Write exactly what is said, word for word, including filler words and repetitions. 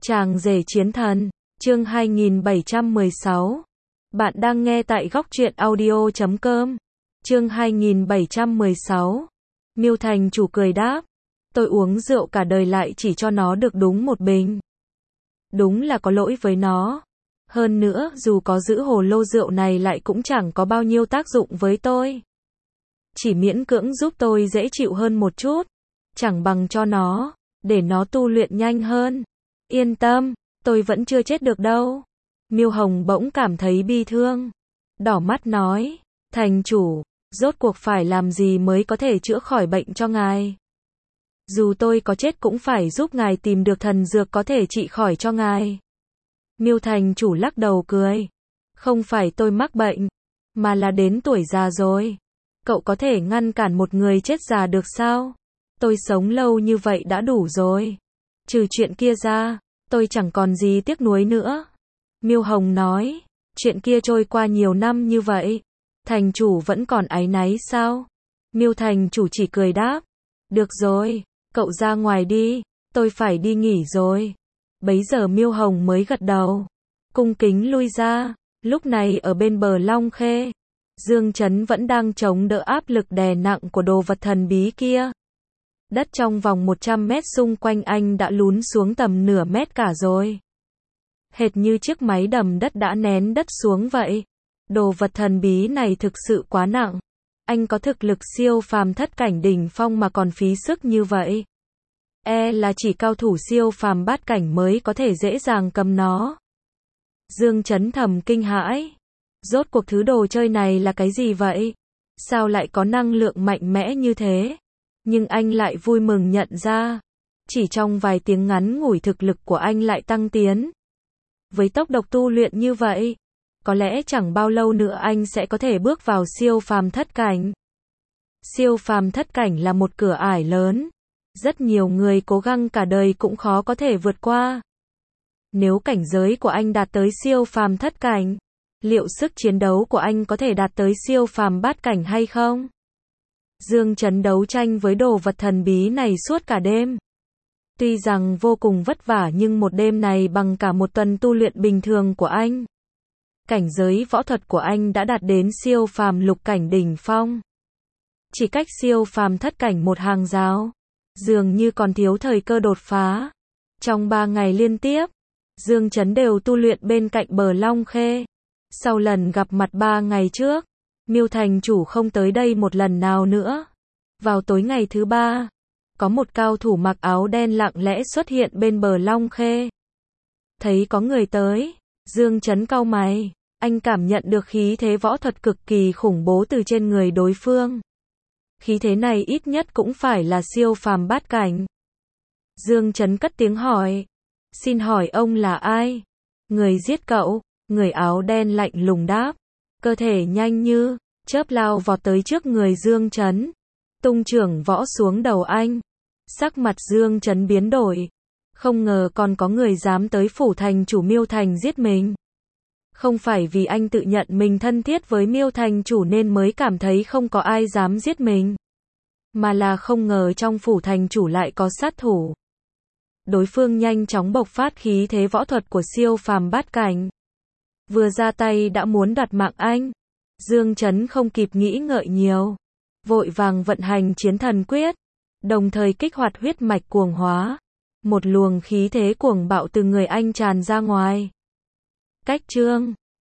Chàng rể chiến thần, chương hai nghìn bảy trăm mười sáu. Bạn đang nghe tại góc truyện audio chấm com. Chương hai nghìn bảy trăm mười sáu. Miêu thành chủ cười đáp, tôi uống rượu cả đời lại chỉ cho nó được đúng một bình. Đúng là có lỗi với nó. Hơn nữa, dù có giữ hồ lô rượu này lại cũng chẳng có bao nhiêu tác dụng với tôi. Chỉ miễn cưỡng giúp tôi dễ chịu hơn một chút. Chẳng bằng cho nó, để nó tu luyện nhanh hơn. Yên tâm, tôi vẫn chưa chết được đâu. Miêu Hồng bỗng cảm thấy bi thương. Đỏ mắt nói, thành chủ, rốt cuộc phải làm gì mới có thể chữa khỏi bệnh cho ngài? Dù tôi có chết cũng phải giúp ngài tìm được thần dược có thể trị khỏi cho ngài. Miêu thành chủ lắc đầu cười. Không phải tôi mắc bệnh, mà là đến tuổi già rồi. Cậu có thể ngăn cản một người chết già được sao? Tôi sống lâu như vậy đã đủ rồi. Trừ chuyện kia ra, tôi chẳng còn gì tiếc nuối nữa. Miêu Hồng nói, chuyện kia trôi qua nhiều năm như vậy, thành chủ vẫn còn áy náy sao? Miêu thành chủ chỉ cười đáp, được rồi, cậu ra ngoài đi, tôi phải đi nghỉ rồi. Bấy giờ Miêu Hồng mới gật đầu, cung kính lui ra. Lúc này ở bên bờ Long Khê, Dương Chấn vẫn đang chống đỡ áp lực đè nặng của đồ vật thần bí kia. Đất trong vòng một trăm mét xung quanh anh đã lún xuống tầm nửa mét cả rồi. Hệt như chiếc máy đầm đất đã nén đất xuống vậy. Đồ vật thần bí này thực sự quá nặng. Anh có thực lực siêu phàm thất cảnh đỉnh phong mà còn phí sức như vậy. E là chỉ cao thủ siêu phàm bát cảnh mới có thể dễ dàng cầm nó. Dương Chấn thầm kinh hãi. Rốt cuộc thứ đồ chơi này là cái gì vậy? Sao lại có năng lượng mạnh mẽ như thế? Nhưng anh lại vui mừng nhận ra, chỉ trong vài tiếng ngắn ngủi thực lực của anh lại tăng tiến. Với tốc độ tu luyện như vậy, có lẽ chẳng bao lâu nữa anh sẽ có thể bước vào siêu phàm thất cảnh. Siêu phàm thất cảnh là một cửa ải lớn, rất nhiều người cố gắng cả đời cũng khó có thể vượt qua. Nếu cảnh giới của anh đạt tới siêu phàm thất cảnh, liệu sức chiến đấu của anh có thể đạt tới siêu phàm bát cảnh hay không? Dương Chấn đấu tranh với đồ vật thần bí này suốt cả đêm. Tuy rằng vô cùng vất vả nhưng một đêm này bằng cả một tuần tu luyện bình thường của anh. Cảnh giới võ thuật của anh đã đạt đến siêu phàm lục cảnh đỉnh phong. Chỉ cách siêu phàm thất cảnh một hàng rào. Dường như còn thiếu thời cơ đột phá. Trong ba ngày liên tiếp, Dương Chấn đều tu luyện bên cạnh bờ Long Khê. Sau lần gặp mặt ba ngày trước, Miêu thành chủ không tới đây một lần nào nữa. Vào tối ngày thứ ba, có một cao thủ mặc áo đen lặng lẽ xuất hiện bên bờ Long Khê. Thấy có người tới, Dương Chấn cau mày, anh cảm nhận được khí thế võ thuật cực kỳ khủng bố từ trên người đối phương. Khí thế này ít nhất cũng phải là siêu phàm bát cảnh. Dương Chấn cất tiếng hỏi, xin hỏi ông là ai? Người giết cậu? Người áo đen lạnh lùng đáp. Cơ thể nhanh như chớp lao vọt tới trước người Dương Chấn, tung chưởng võ xuống đầu anh. Sắc mặt Dương Chấn biến đổi, không ngờ còn có người dám tới phủ thành chủ Miêu thành giết mình. Không phải vì anh tự nhận mình thân thiết với Miêu thành chủ nên mới cảm thấy không có ai dám giết mình, mà là không ngờ trong phủ thành chủ lại có sát thủ. Đối phương nhanh chóng bộc phát khí thế võ thuật của siêu phàm bát cảnh. Vừa ra tay đã muốn đoạt mạng anh. Dương Chấn không kịp nghĩ ngợi nhiều, vội vàng vận hành chiến thần quyết, đồng thời kích hoạt huyết mạch cuồng hóa. Một luồng khí thế cuồng bạo từ người anh tràn ra ngoài. Cách chương